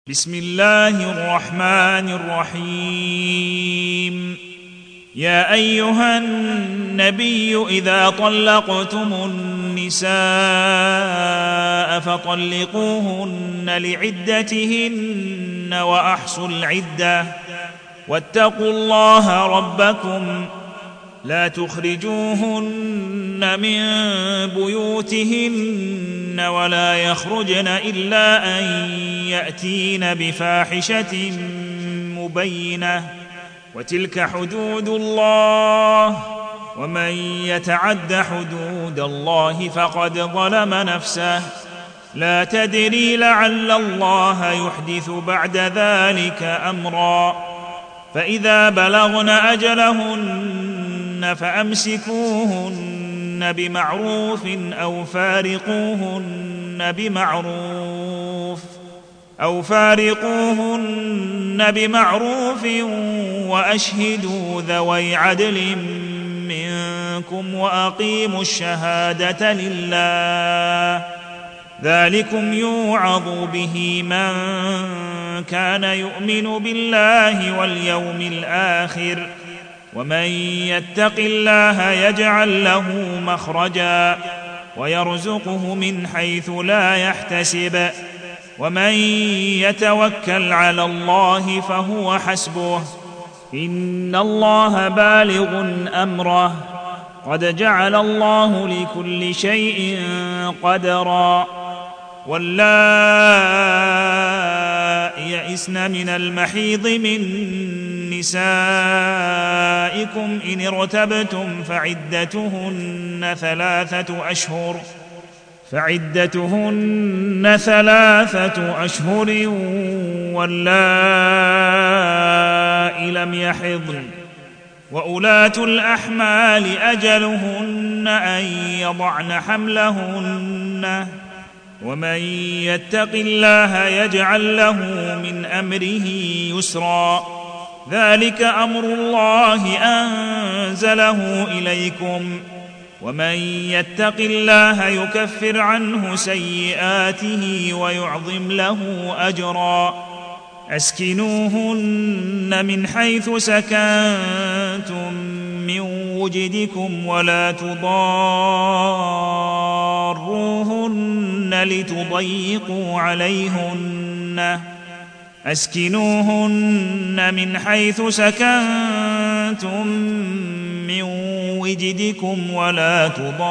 بسم الله الرحمن الرحيم. يا أيها النبي إذا طلقتم النساء فطلقوهن لعدتهن وأحصوا العدة واتقوا الله ربكم لا تخرجوهن من بيوتهن ولا يخرجن إلا أن يأتين بفاحشة مبينة وتلك حدود الله ومن يتعد حدود الله فقد ظلم نفسه لا تدري لعل الله يحدث بعد ذلك أمرا. فإذا بلغن أجلهن فأمسكوهن بمعروف أو فارقوهن بمعروف وأشهدوا ذوي عدل منكم وأقيموا الشهادة لله ذلكم يوعظ به من كان يؤمن بالله واليوم الآخر ومن يتق الله يجعل له مخرجا ويرزقه من حيث لا يحتسب ومن يتوكل على الله فهو حسبه إن الله بالغ أمره قد جعل الله لكل شيء قدرا. واللائي يئسن من المحيض من نسائكم إن ارتبتم فعدتهن ثلاثة أشهر واللائي لم يحضن وأولاة الأحمال أجلهن أن يضعن حملهن ومن يتق الله يجعل له من أمره يسرا ذلك أمر الله أنزله إليكم ومن يتق الله يكفر عنه سيئاته ويعظم له أجرا. أسكنوهن من حيث سكنتم من وجدكم ولا تضاروهن لتضيقوا عليهن أسكنوهن من حيث سكنتم من وجدكم ولا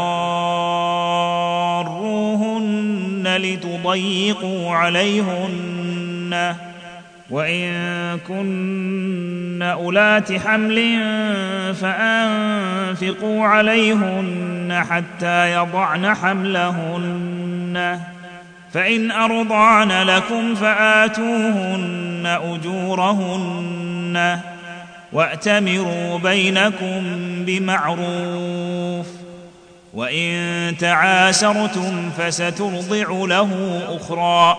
تضاروهن لتضيقوا عليهن وإن كن أولات حمل فأنفقوا عليهن حتى يضعن حملهن فإن أرضعن لكم فآتوهن أجورهن وأتمروا بينكم بمعروف وإن تعاسرتم فسترضع له أخرى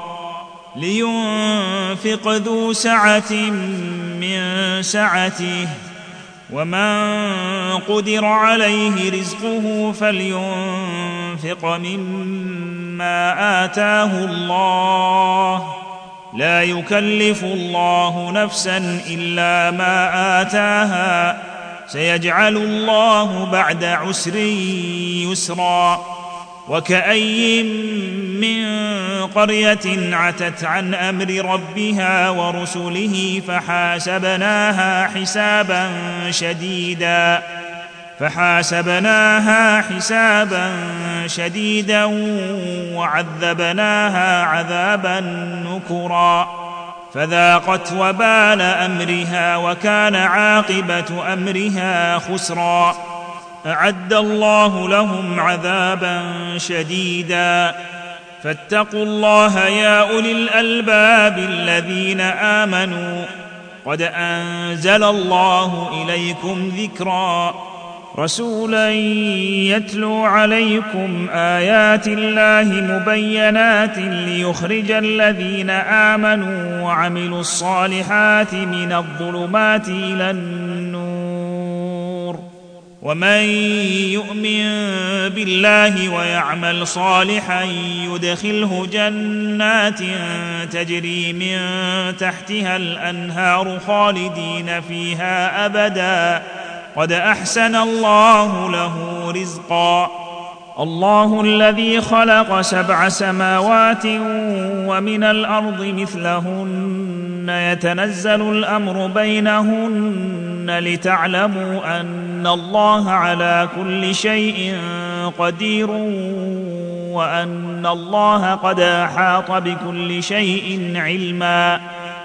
لينفق ذو سعة من سعته ومن قدر عليه رزقه فلينفق مما آتاه الله لا يكلف الله نفسا إلا ما آتاها سيجعل الله بعد عسر يسرا. وكأي من قرية عتت عن أمر ربها ورسله فحاسبناها حسابا شديدا وعذبناها عذابا نكرا فذاقت وبال أمرها وكان عاقبة أمرها خسرا. أعد الله لهم عذابا شديدا فاتقوا الله يا أولي الألباب الذين آمنوا قد أنزل الله إليكم ذكرا رسولا يتلو عليكم آيات الله مبينات ليخرج الذين آمنوا وعملوا الصالحات من الظلمات إلى النور ومن يؤمن بالله ويعمل صالحا يدخله جنات تجري من تحتها الأنهار خالدين فيها أبدا قد أحسن الله له رزقا. الله الذي خلق 7 سماوات ومن الأرض مثلهن يتنزل الأمر بينهن لتعلموا أن الله على كل شيء قدير وأن الله قد أحاط بكل شيء علما.